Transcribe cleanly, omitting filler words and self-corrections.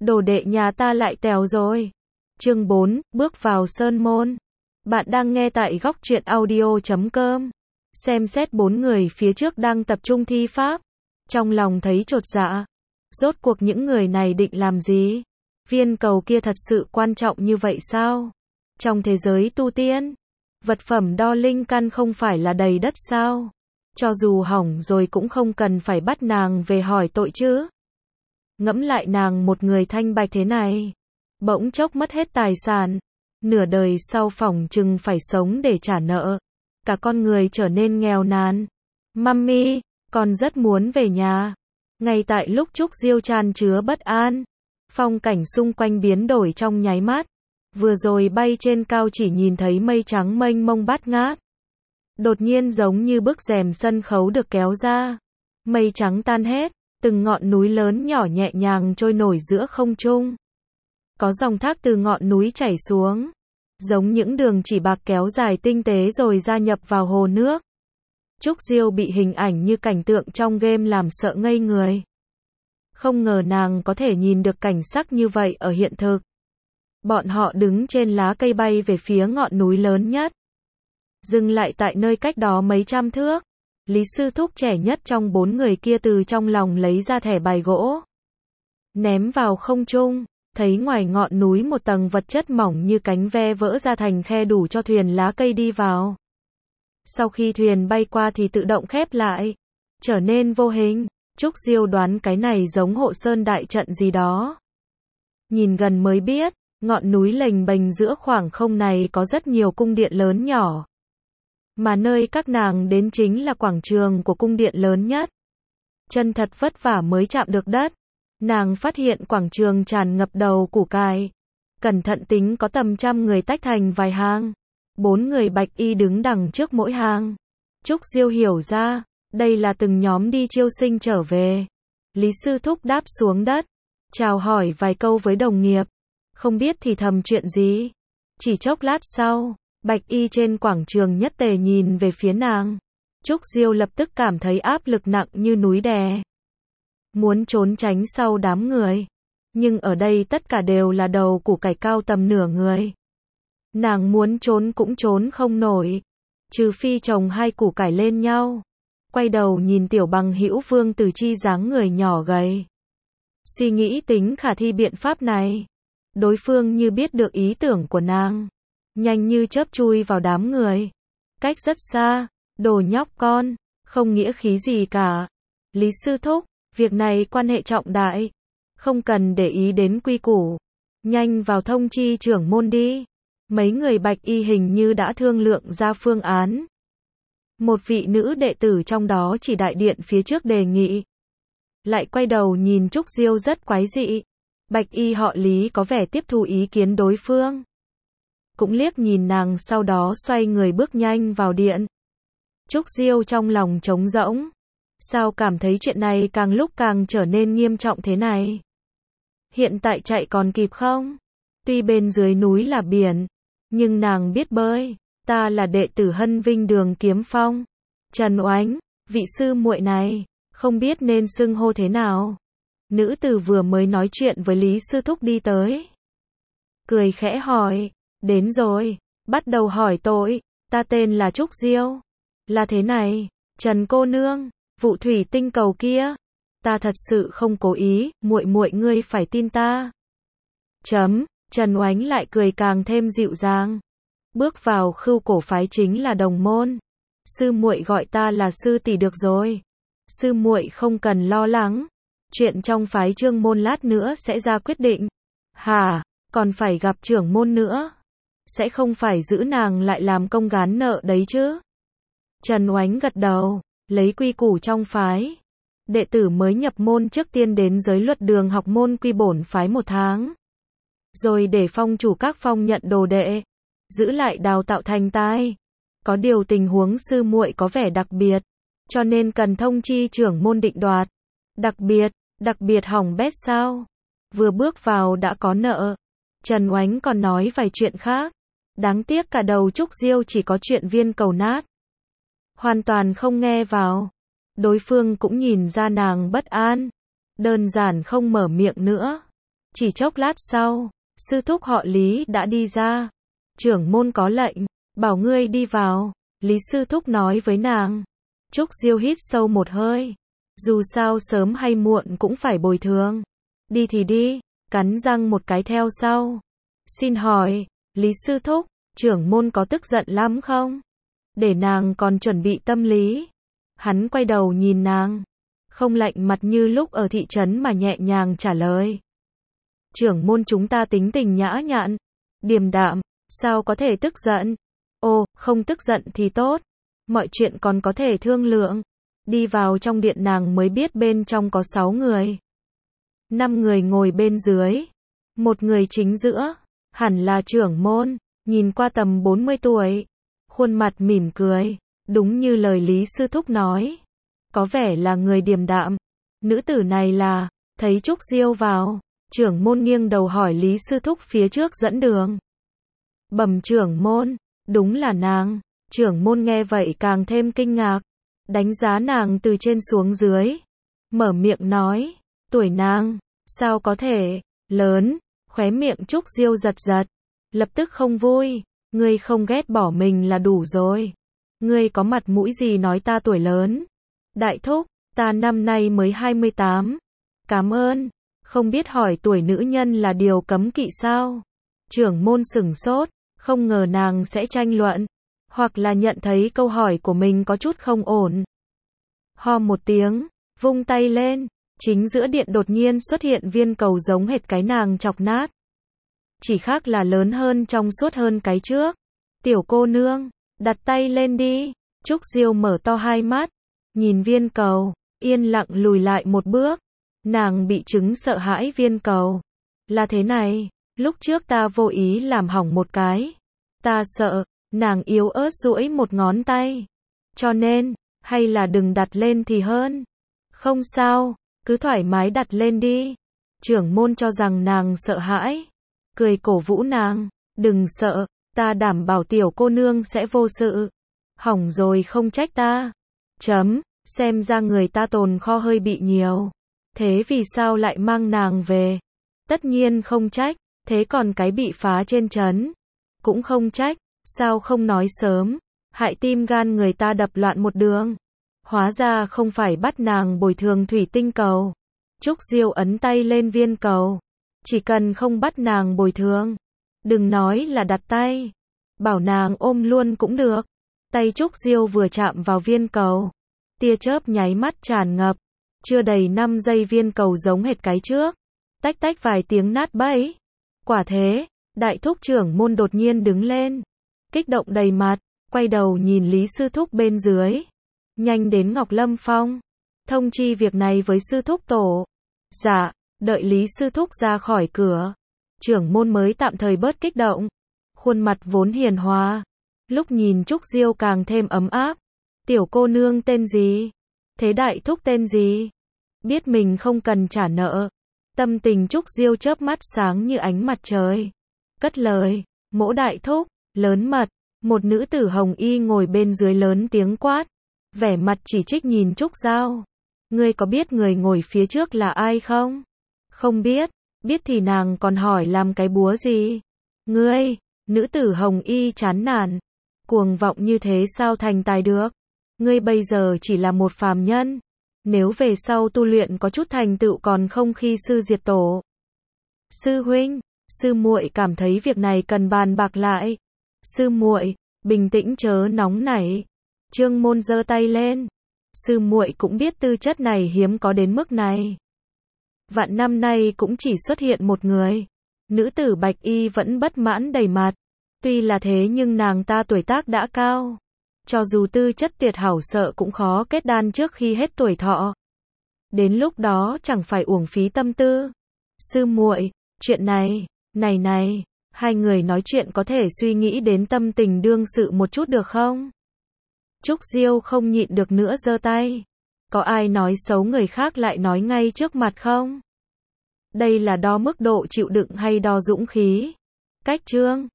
đồ đệ nhà ta lại tèo rồi. Chương 4, bước vào sơn môn. Bạn đang nghe tại góc truyện audio.com. Xem xét 4 người phía trước đang tập trung thi pháp. Trong lòng thấy chột dạ. Rốt cuộc những người này định làm gì? Viên cầu kia thật sự quan trọng như vậy sao? Trong thế giới tu tiên, vật phẩm đo linh căn không phải là đầy đất sao? Cho dù hỏng rồi cũng không cần phải bắt nàng về hỏi tội chứ. Ngẫm lại nàng một người thanh bạch thế này, bỗng chốc mất hết tài sản, nửa đời sau phỏng chừng phải sống để trả nợ, cả con người trở nên nghèo nàn. Mummy, con rất muốn về nhà. Ngay tại lúc Trúc Diêu tràn chứa bất an, phong cảnh xung quanh biến đổi trong nháy mắt. Vừa rồi bay trên cao chỉ nhìn thấy mây trắng mênh mông bát ngát. Đột nhiên giống như bức rèm sân khấu được kéo ra. Mây trắng tan hết, từng ngọn núi lớn nhỏ nhẹ nhàng trôi nổi giữa không trung. Có dòng thác từ ngọn núi chảy xuống, giống những đường chỉ bạc kéo dài tinh tế rồi gia nhập vào hồ nước. Trúc Diêu bị hình ảnh như cảnh tượng trong game làm sợ ngây người. Không ngờ nàng có thể nhìn được cảnh sắc như vậy ở hiện thực. Bọn họ đứng trên lá cây bay về phía ngọn núi lớn nhất. Dừng lại tại nơi cách đó mấy trăm thước. Lý Sư Thúc trẻ nhất trong 4 người kia từ trong lòng lấy ra thẻ bài gỗ. Ném vào không trung, thấy ngoài ngọn núi một tầng vật chất mỏng như cánh ve vỡ ra thành khe đủ cho thuyền lá cây đi vào. Sau khi thuyền bay qua thì tự động khép lại, trở nên vô hình. Trúc Diêu đoán cái này giống hộ sơn đại trận gì đó. Nhìn gần mới biết, ngọn núi lềnh bềnh giữa khoảng không này có rất nhiều cung điện lớn nhỏ. Mà nơi các nàng đến chính là quảng trường của cung điện lớn nhất. Chân thật vất vả mới chạm được đất. Nàng phát hiện quảng trường tràn ngập đầu củ cải. Cẩn thận tính có tầm trăm người tách thành vài hàng. 4 người bạch y đứng đằng trước mỗi hàng. Trúc Diêu hiểu ra, đây là từng nhóm đi chiêu sinh trở về. Lý Sư Thúc đáp xuống đất, chào hỏi vài câu với đồng nghiệp. Không biết thì thầm chuyện gì. Chỉ chốc lát sau, bạch y trên quảng trường nhất tề nhìn về phía nàng. Trúc Diêu lập tức cảm thấy áp lực nặng như núi đè. Muốn trốn tránh sau đám người. Nhưng ở đây tất cả đều là đầu củ cải cao tầm nửa người. Nàng muốn trốn cũng trốn không nổi. Trừ phi chồng hai củ cải lên nhau. Quay đầu nhìn Tiểu Bằng Hữu Vương Tử Chi dáng người nhỏ gầy. Suy nghĩ tính khả thi biện pháp này. Đối phương như biết được ý tưởng của nàng. Nhanh như chớp chui vào đám người. Cách rất xa. Đồ nhóc con. Không nghĩa khí gì cả. Lý Sư Thúc. Việc này quan hệ trọng đại. Không cần để ý đến quy củ. Nhanh vào thông chi trưởng môn đi. Mấy người bạch y hình như đã thương lượng ra phương án. Một vị nữ đệ tử trong đó chỉ đại điện phía trước đề nghị. Lại quay đầu nhìn Trúc Diêu rất quái dị. Bạch y họ Lý có vẻ tiếp thu ý kiến đối phương. Cũng liếc nhìn nàng sau đó xoay người bước nhanh vào điện. Trúc Diêu trong lòng trống rỗng. Sao cảm thấy chuyện này càng lúc càng trở nên nghiêm trọng thế này? Hiện tại chạy còn kịp không? Tuy bên dưới núi là biển, nhưng nàng biết bơi. Ta là đệ tử Hân Vinh Đường Kiếm Phong. Trần Oánh, vị sư muội này, không biết nên xưng hô thế nào. Nữ tử vừa mới nói chuyện với Lý Sư Thúc đi tới. Cười khẽ hỏi, đến rồi, bắt đầu hỏi tội, ta tên là Trúc Diêu. Là thế này, Trần cô nương, vụ thủy tinh cầu kia, ta thật sự không cố ý, muội muội ngươi phải tin ta. Trần Oánh lại cười càng thêm dịu dàng. Bước vào Khưu Cổ phái chính là đồng môn. Sư muội gọi ta là sư tỷ được rồi. Sư muội không cần lo lắng. Chuyện trong phái Trương môn lát nữa sẽ ra quyết định. Hả, còn phải gặp trưởng môn nữa. Sẽ không phải giữ nàng lại làm công gán nợ đấy chứ. Trần Oánh gật đầu, lấy quy củ trong phái. Đệ tử mới nhập môn trước tiên đến giới luật đường học môn quy bổn phái 1 tháng. Rồi để phong chủ các phong nhận đồ đệ. Giữ lại đào tạo thành tài. Có điều tình huống sư muội có vẻ đặc biệt, cho nên cần thông chi trưởng môn định đoạt. Đặc biệt hỏng bét sao? Vừa bước vào đã có nợ. Trần Oánh còn nói vài chuyện khác. Đáng tiếc cả đầu Trúc Diêu chỉ có chuyện viên cầu nát. Hoàn toàn không nghe vào. Đối phương cũng nhìn ra nàng bất an. Đơn giản không mở miệng nữa. Chỉ chốc lát sau, sư thúc họ Lý đã đi ra. Trưởng môn có lệnh, bảo ngươi đi vào. Lý sư thúc nói với nàng. Trúc Diêu hít sâu một hơi. Dù sao sớm hay muộn cũng phải bồi thường. Đi thì đi, cắn răng một cái theo sau. Xin hỏi, Lý sư thúc, trưởng môn có tức giận lắm không? Để nàng còn chuẩn bị tâm lý. Hắn quay đầu nhìn nàng. Không lạnh mặt như lúc ở thị trấn mà nhẹ nhàng trả lời. Trưởng môn chúng ta tính tình nhã nhặn, điềm đạm, sao có thể tức giận? Ồ, không tức giận thì tốt. Mọi chuyện còn có thể thương lượng. Đi vào trong điện nàng mới biết bên trong có 6 người. 5 người ngồi bên dưới. Một người chính giữa, hẳn là trưởng môn, nhìn qua tầm 40 tuổi. Khuôn mặt mỉm cười, đúng như lời Lý sư thúc nói. Có vẻ là người điềm đạm. Nữ tử này là, thấy Trúc Diêu vào, trưởng môn nghiêng đầu hỏi Lý sư thúc phía trước dẫn đường. Bẩm trưởng môn, đúng là nàng. Trưởng môn nghe vậy càng thêm kinh ngạc, đánh giá nàng từ trên xuống dưới, mở miệng nói, tuổi nàng, sao có thể, lớn, khóe miệng Trúc Diêu giật giật, lập tức không vui, ngươi không ghét bỏ mình là đủ rồi, ngươi có mặt mũi gì nói ta tuổi lớn, đại thúc, ta năm nay mới 28, cảm ơn, không biết hỏi tuổi nữ nhân là điều cấm kỵ sao, trưởng môn sửng sốt, không ngờ nàng sẽ tranh luận. Hoặc là nhận thấy câu hỏi của mình có chút không ổn. Ho một tiếng, vung tay lên, chính giữa điện đột nhiên xuất hiện viên cầu giống hệt cái nàng chọc nát. Chỉ khác là lớn hơn trong suốt hơn cái trước. Tiểu cô nương, đặt tay lên đi. Trúc Diêu mở to hai mắt, nhìn viên cầu, yên lặng lùi lại một bước. Nàng bị chứng sợ hãi viên cầu. Là thế này, lúc trước ta vô ý làm hỏng một cái. Ta sợ. Nàng yếu ớt duỗi một ngón tay. Cho nên, hay là đừng đặt lên thì hơn. Không sao, cứ thoải mái đặt lên đi. Trưởng môn cho rằng nàng sợ hãi. Cười cổ vũ nàng. Đừng sợ, ta đảm bảo tiểu cô nương sẽ vô sự. Hỏng rồi không trách ta. Xem ra người ta tồn kho hơi bị nhiều. Thế vì sao lại mang nàng về? Tất nhiên không trách, thế còn cái bị phá trên trấn. Cũng không trách. Sao không nói sớm, hại tim gan người ta đập loạn một đường. Hóa ra không phải bắt nàng bồi thường thủy tinh cầu. Trúc Diêu ấn tay lên viên cầu. Chỉ cần không bắt nàng bồi thường. Đừng nói là đặt tay. Bảo nàng ôm luôn cũng được. Tay Trúc Diêu vừa chạm vào viên cầu. Tia chớp nháy mắt tràn ngập. Chưa đầy 5 giây viên cầu giống hệt cái trước. Tách tách vài tiếng nát bấy. Quả thế, đại thúc trưởng môn đột nhiên đứng lên. Kích động đầy mặt, quay đầu nhìn Lý sư thúc bên dưới. Nhanh đến Ngọc Lâm Phong. Thông chi việc này với sư thúc tổ. Dạ, đợi Lý sư thúc ra khỏi cửa. Trưởng môn mới tạm thời bớt kích động. Khuôn mặt vốn hiền hòa. Lúc nhìn Trúc Diêu càng thêm ấm áp. Tiểu cô nương tên gì? Thế đại thúc tên gì? Biết mình không cần trả nợ. Tâm tình Trúc Diêu chớp mắt sáng như ánh mặt trời. Cất lời, Mỗ đại thúc. Lớn mật, một nữ tử hồng y ngồi bên dưới lớn tiếng quát, vẻ mặt chỉ trích nhìn Trúc Giao. Ngươi có biết người ngồi phía trước là ai không? Không biết, biết thì nàng còn hỏi làm cái búa gì? Ngươi, nữ tử hồng y chán nản, cuồng vọng như thế sao thành tài được? Ngươi bây giờ chỉ là một phàm nhân, nếu về sau tu luyện có chút thành tựu còn không khi sư diệt tổ. Sư huynh, sư muội cảm thấy việc này cần bàn bạc lại. Sư muội, bình tĩnh chớ nóng nảy. Trương Môn giơ tay lên. Sư muội cũng biết tư chất này hiếm có đến mức này. Vạn năm nay cũng chỉ xuất hiện một người. Nữ tử bạch y vẫn bất mãn đầy mặt. Tuy là thế nhưng nàng ta tuổi tác đã cao. Cho dù tư chất tuyệt hảo sợ cũng khó kết đan trước khi hết tuổi thọ. Đến lúc đó chẳng phải uổng phí tâm tư. Sư muội, chuyện này, này. Hai người nói chuyện có thể suy nghĩ đến tâm tình đương sự một chút được không? Trúc Diêu không nhịn được nữa giơ tay. Có ai nói xấu người khác lại nói ngay trước mặt không? Đây là đo mức độ chịu đựng hay đo dũng khí? Cách chương